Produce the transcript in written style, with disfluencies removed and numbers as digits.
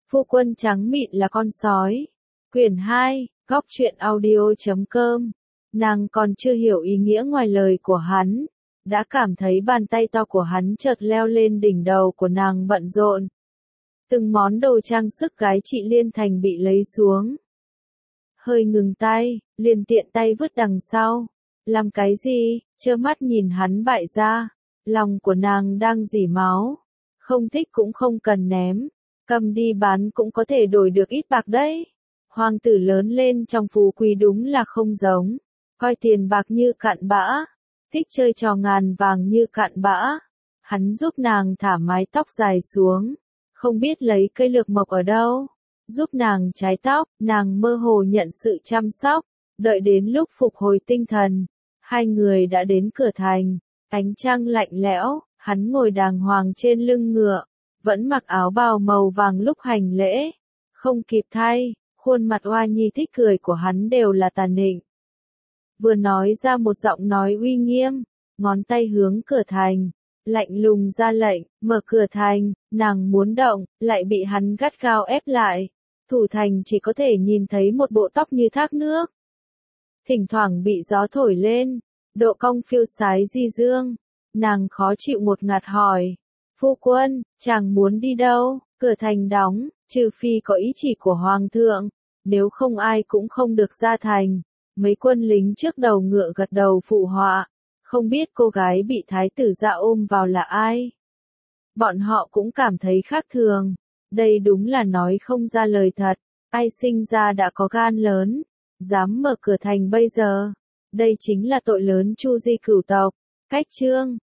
Phu quân trắng mịn là con sói. Quyển 2, góc truyện audio.com. Nàng còn chưa hiểu ý nghĩa ngoài lời của hắn, đã cảm thấy bàn tay to của hắn chợt leo lên đỉnh đầu của nàng bận rộn. Từng món đồ trang sức gái chị Liên Thành bị lấy xuống. Hơi ngừng tay, liền tiện tay vứt đằng sau. Làm cái gì? Trơ mắt nhìn hắn bại ra. Lòng của nàng đang rỉ máu. Không thích cũng không cần ném. Cầm đi bán cũng có thể đổi được ít bạc đấy. Hoàng tử lớn lên trong phú quý đúng là không giống. Coi tiền bạc như cặn bã. Thích chơi trò ngàn vàng như cặn bã. Hắn giúp nàng thả mái tóc dài xuống. Không biết lấy cây lược mộc ở đâu. Giúp nàng chải tóc, nàng mơ hồ nhận sự chăm sóc. Đợi đến lúc phục hồi tinh thần. Hai người đã đến cửa thành. Ánh trăng lạnh lẽo, hắn ngồi đàng hoàng trên lưng ngựa. Vẫn mặc áo bào màu vàng lúc hành lễ. Không kịp thay, khuôn mặt oa nhi thích cười của hắn đều là tàn nịnh. Vừa nói ra một giọng nói uy nghiêm, ngón tay hướng cửa thành, lạnh lùng ra lệnh, mở cửa thành, nàng muốn động, lại bị hắn gắt gao ép lại. Thủ thành chỉ có thể nhìn thấy một bộ tóc như thác nước. Thỉnh thoảng bị gió thổi lên, độ cong phiêu sái di dương. Nàng khó chịu ngột ngạt hỏi, phu quân, chàng muốn đi đâu? Cửa thành đóng, trừ phi có ý chỉ của hoàng thượng, nếu không ai cũng không được ra thành. Mấy quân lính trước đầu ngựa gật đầu phụ họa, không biết cô gái bị thái tử dạ ôm vào là ai. Bọn họ cũng cảm thấy khác thường, đây đúng là nói không ra lời thật, ai sinh ra đã có gan lớn, dám mở cửa thành bây giờ. Đây chính là tội lớn chu di cửu tộc. Cách chương